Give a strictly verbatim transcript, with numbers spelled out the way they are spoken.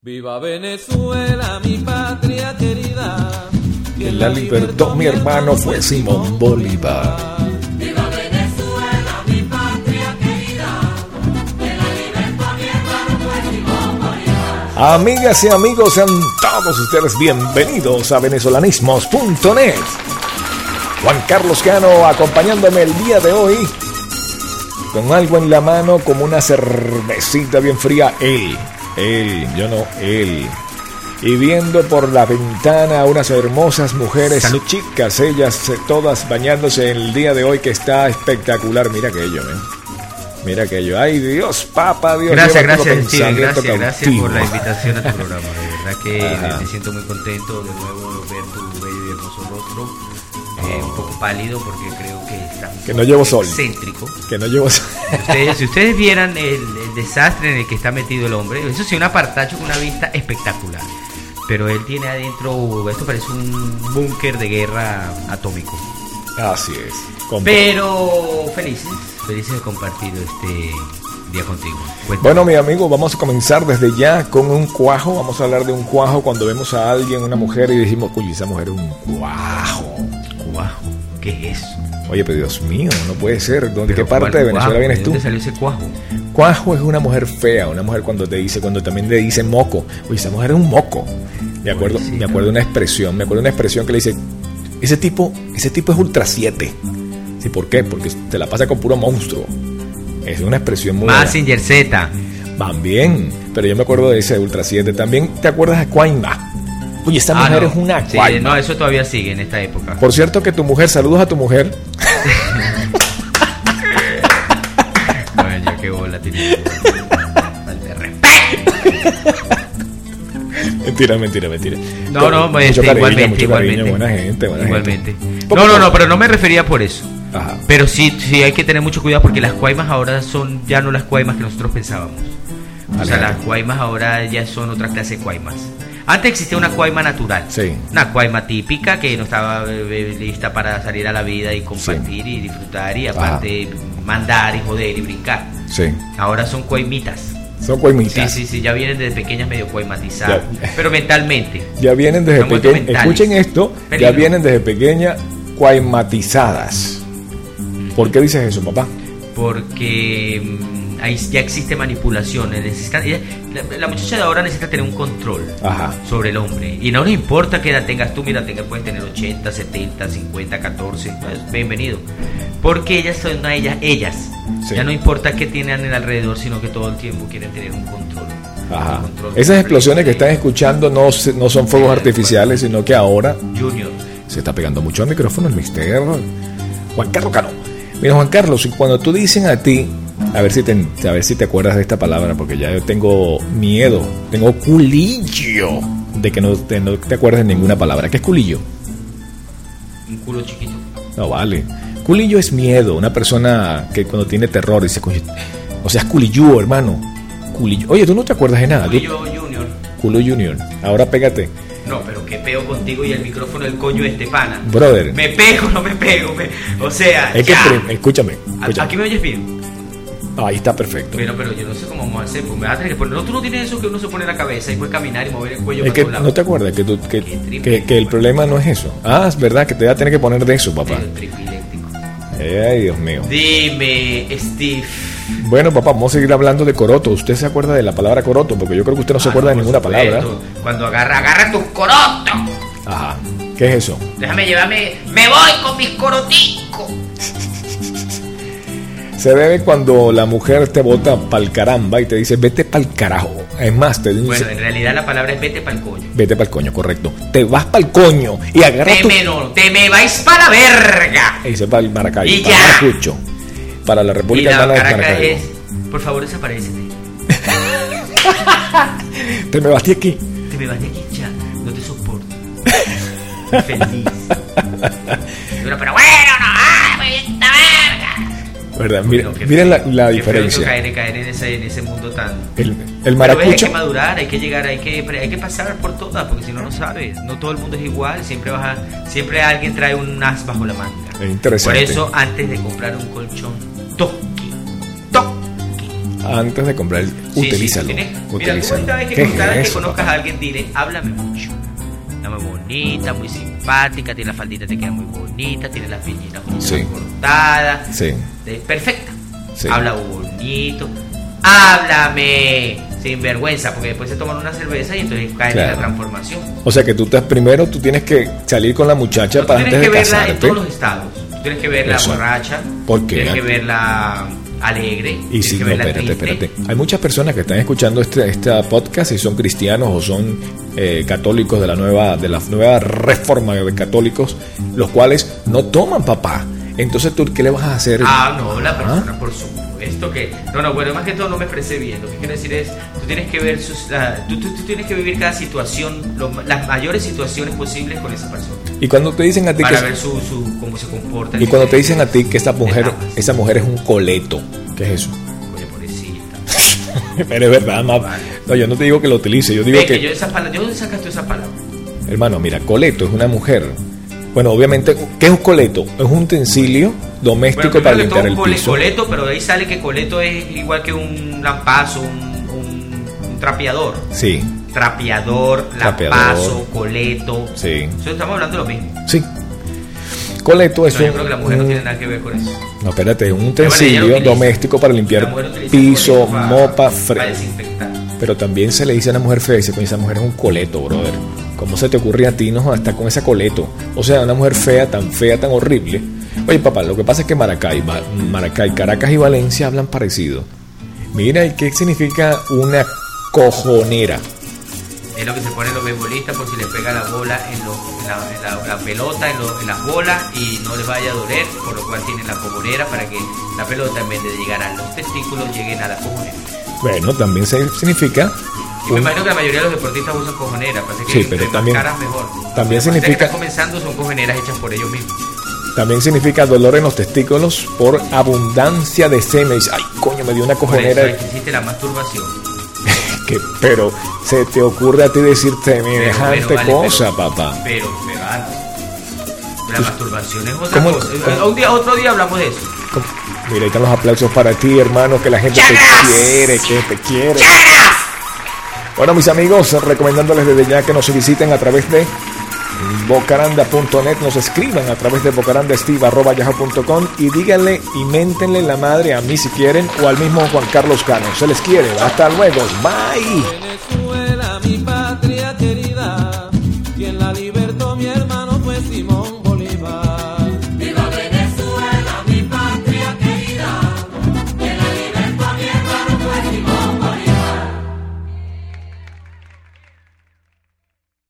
Viva Venezuela, mi patria querida. Quien la libertó, mi hermano, fue Simón Bolívar. Viva Venezuela, mi patria querida. Quien la libertó, mi hermano, fue Simón Bolívar. Amigas y amigos, sean todos ustedes bienvenidos a venezolanismos punto net. Juan Carlos Cano acompañándome el día de hoy con algo en la mano como una cervecita bien fría. Él, él, yo no, él. Y viendo por la ventana a unas hermosas mujeres, Salud. Chicas, ellas todas bañándose el día de hoy, que está espectacular. Mira aquello, ¿eh? Mira aquello. Ay, Dios, papá, Dios. Gracias, gracias, Steven, gracias, gracias por la invitación a tu programa. De verdad que Ajá. me siento muy contento de nuevo ver tu bello y hermoso rostro. Eh, un poco pálido porque creo que está un que no llevo sol. Excéntrico. Que no llevo sol. Ustedes, si ustedes vieran el, el desastre en el que está metido el hombre, eso sí, un apartacho con una vista espectacular. Pero él tiene adentro, esto parece un búnker de guerra atómico. Así es. Compre. Pero felices, felices de compartir este día contigo. Cuéntame. Bueno, mi amigo, vamos a comenzar desde ya con un cuajo. Vamos a hablar de un cuajo cuando vemos a alguien, una mujer, y decimos, uy, esa mujer es un cuajo. ¿Cuajo? ¿Qué es eso? Oye, pero Dios mío, no puede ser. ¿De qué parte cuál, de Venezuela cuajo, vienes ¿de tú? dónde salió ese cuajo? Cuajo es una mujer fea, una mujer cuando te dice, cuando también le dice moco. Oye, esa mujer es un moco. Me acuerdo, me acuerdo de una expresión, me acuerdo de una expresión que le dice, ese tipo, ese tipo es ultra siete. ¿Sí? ¿Por qué? Porque te la pasa con puro monstruo. Es una expresión muy... Mazinger Z. Van bien, pero yo me acuerdo de ese ultra siete. También te acuerdas de Cuaima. Oye, esta ah, mujer no. es una sí, Cuaima. No, eso todavía sigue en esta época. Por cierto que tu mujer, saludos a tu mujer. Bueno, ya qué bola tiene. Falta de respeto. Mentira, mentira, mentira. No, no, mucho este, cariño, igualmente, mucho igualmente. Cariño, buena gente, buena igualmente. gente. No, no, no, pero no me refería por eso. Ajá. Pero sí, sí hay que tener mucho cuidado porque las cuaimas ahora son ya no las cuaimas que nosotros pensábamos. O sea, las cuaimas ahora ya son otra clase de cuaimas. Antes existía una cuaima natural, sí. Una cuaima típica que no estaba eh, lista para salir a la vida y compartir sí. y disfrutar y aparte Ajá. mandar y joder y brincar. Sí. Ahora son cuaimitas. Son cuaimitas. Sí, sí, sí, ya vienen desde pequeñas medio cuaimatizadas, ya. Pero mentalmente. Ya vienen desde pequeñas. Escuchen esto, Peligro. Ya vienen desde pequeñas cuaimatizadas. ¿Por qué dices eso, papá? Porque mmm, ahí ya existe manipulación. Necesita, ella, la, la muchacha de ahora necesita tener un control Ajá. sobre el hombre. Y no le importa qué edad tengas tú. Mira, tengas, puedes tener ochenta, setenta, cincuenta, catorce. Bienvenido. Porque ellas son no, ellas, ellas. Sí. Ya no importa qué tienen en el alrededor, sino que todo el tiempo quieren tener un control. Ajá. Un control Esas explosiones que están escuchando no, no son fuegos artificiales, sino que ahora Junior se está pegando mucho al micrófono el mister Juan Carlos Cano. Mira, Juan Carlos, cuando tú dicen a ti, a ver si te, a ver si te acuerdas de esta palabra, porque ya yo tengo miedo, tengo culillo de que no te, no te acuerdes de ninguna palabra. ¿Qué es culillo? Un culo chiquito. No vale. Culillo es miedo, una persona que cuando tiene terror dice, o sea, es culillo, hermano. Culillo. Oye, tú no te acuerdas de nada. Culillo Junior. Culo Junior. Ahora pégate. No, pero qué pego contigo y el micrófono del coño de Estefana. Brother. Me pego, no me pego. Me... O sea, es ya. Que, escúchame, escúchame. ¿Aquí me oyes bien? Ahí está perfecto. Pero, pero yo no sé cómo vamos a hacer. Pues me vas a tener que poner. No, tú no tienes eso que uno se pone en la cabeza y puede caminar y mover el cuello. Es que no te acuerdas que, tú, que, que, que el problema no es eso. Ah, es verdad que te vas a tener que poner de eso, papá. Ay, Dios mío. Dime, Steve. Bueno, papá, vamos a seguir hablando de coroto. ¿Usted se acuerda de la palabra coroto? Porque yo creo que usted no ah, se acuerda no, de ninguna supuesto. palabra. Cuando agarra, agarra tus corotos. Ajá. ¿Qué es eso? Déjame llevarme. Me voy con mis coroticos. Se debe cuando la mujer te bota pa'l caramba y te dice vete pa'l carajo. Es más, te dice. Bueno, en realidad la palabra es vete pa'l coño. Vete pa'l coño, correcto. Te vas pa'l coño y agarras. Te tu... me no, te me vais para la verga. Y dice para el Maracaibo. Y para ya. Maracucho. Para la República Hermana de Maracaibo. Es, por favor, desaparécete. Te me vas de aquí. Te me vas de aquí ya. No te soporto. Feliz. Pero, pero bueno, no. ¡Ah, me viene esta verga! ¿Verdad? Miren, no, miren la, la diferencia. Caer, caer en ese, en ese mundo tan. El, el maracucho. Hay que madurar, hay que llegar, hay que, hay que pasar por todas, porque si no, no sabes. No todo el mundo es igual. Siempre vas a, siempre alguien trae un as bajo la manga. Es interesante. Por eso, antes de comprar un colchón, toque, toque. antes de comprar. Sí, Utilízalo. sí, tienes- Mira, tú utilízalo. cada vez que, ¿Qué es cada vez que eso, conozcas papá? a alguien, dile, háblame mucho. Está muy bonita, muy simpática, tiene la faldita, te queda muy bonita, tiene las piñitas muy Sí. cortadas. Sí. Eh, perfecta. Sí. Habla bonito. Háblame sin vergüenza, porque después se toman una cerveza y entonces caen en Claro. la transformación. O sea que tú estás primero, tú tienes que salir con la muchacha Tú para tienes antes que de verla en casarte. todos los estados. Tú tienes que verla Eso. borracha. ¿Por qué? Tienes que verla alegre. Y tienes sí, que no, verla espérate, triste. espérate. Hay muchas personas que están escuchando este, este podcast y son cristianos o son eh, católicos de la nueva de la nueva reforma de católicos, los cuales no toman, papá. Entonces, ¿tú qué le vas a hacer? Ah, no, la persona, ¿Ah? por supuesto que... No, no, bueno, más que todo no me expresé bien. Lo que quiero decir es, tú tienes que ver sus... la- tú, tú- tú tienes que vivir cada situación, lo- las mayores situaciones posibles con esa persona. Y cuando te dicen a ti Para que ver su, su, cómo se comporta. y cuando te dicen a ti que esa mujer, etapas. esa mujer es un coleto, ¿qué es eso? Oye, pobrecita. Pero es verdad, ma. No, yo no te digo que lo utilice, yo digo Ve que que, yo esa palabra... ¿De dónde sacas tú esa palabra? hermano, mira, coleto es una mujer. Bueno, obviamente, ¿qué es un coleto? Es un utensilio doméstico Bueno, para primero que limpiar todo, el cole- piso. coleto, pero de ahí sale que coleto es igual que un lampazo, un, un, un trapeador. Sí, Trapeador, Trapeador. lampazo, coleto. sí, Eso estamos hablando de lo mismo. sí. Coleto es Pero yo un, creo que la mujer no un- tiene nada que ver con eso. no, espérate, es un Bueno, ella lo utensilio utiliza. doméstico para La limpiar mujer utiliza piso, coleto para- mopa, para fre- desinfectar. Pero también se le dice a una mujer fea, dice, coño, esa mujer es un coleto, brother. ¿Cómo se te ocurre a ti no hasta con ese coleto? O sea, una mujer fea, tan fea, tan horrible. Oye, papá, lo que pasa es que Maracay, Va- Maracay, Caracas y Valencia hablan parecido. Mira, ¿y qué significa una cojonera? Es lo que se ponen los beisbolistas por si les pega la bola en, lo- en la, en la- la pelota, en, lo- en las bolas y no les vaya a doler, por lo cual tienen la cojonera para que la pelota en vez de llegar a los testículos lleguen a la cojonera. Bueno, también se significa... Y me un- imagino que la mayoría de los deportistas usan cojoneras, parece que Sí, entre pero más también- caras mejor. también Los deportistas significa- que están comenzando son cojoneras hechas por ellos mismos. También significa dolor en los testículos por abundancia de semen. Ay, coño, me dio una Por eso cojonera. es que existe la masturbación. Que, pero se te ocurre a ti decir semejante Pero, vale, cosa, pero- papá. Pero, pero, ah, no. La masturbación es otra ¿cómo- cosa. cómo? Un día, otro día hablamos de eso. ¿Cómo? Mira, ahí están los aplausos para ti, hermano, que la gente te quiere, que te quiere. Bueno, mis amigos, recomendándoles desde ya que nos visiten a través de bocaranda punto net, nos escriban a través de bocarandasteve arroba yahoo punto com y díganle y méntenle la madre a mí si quieren o al mismo Juan Carlos Cano. Se les quiere. Hasta luego. Bye.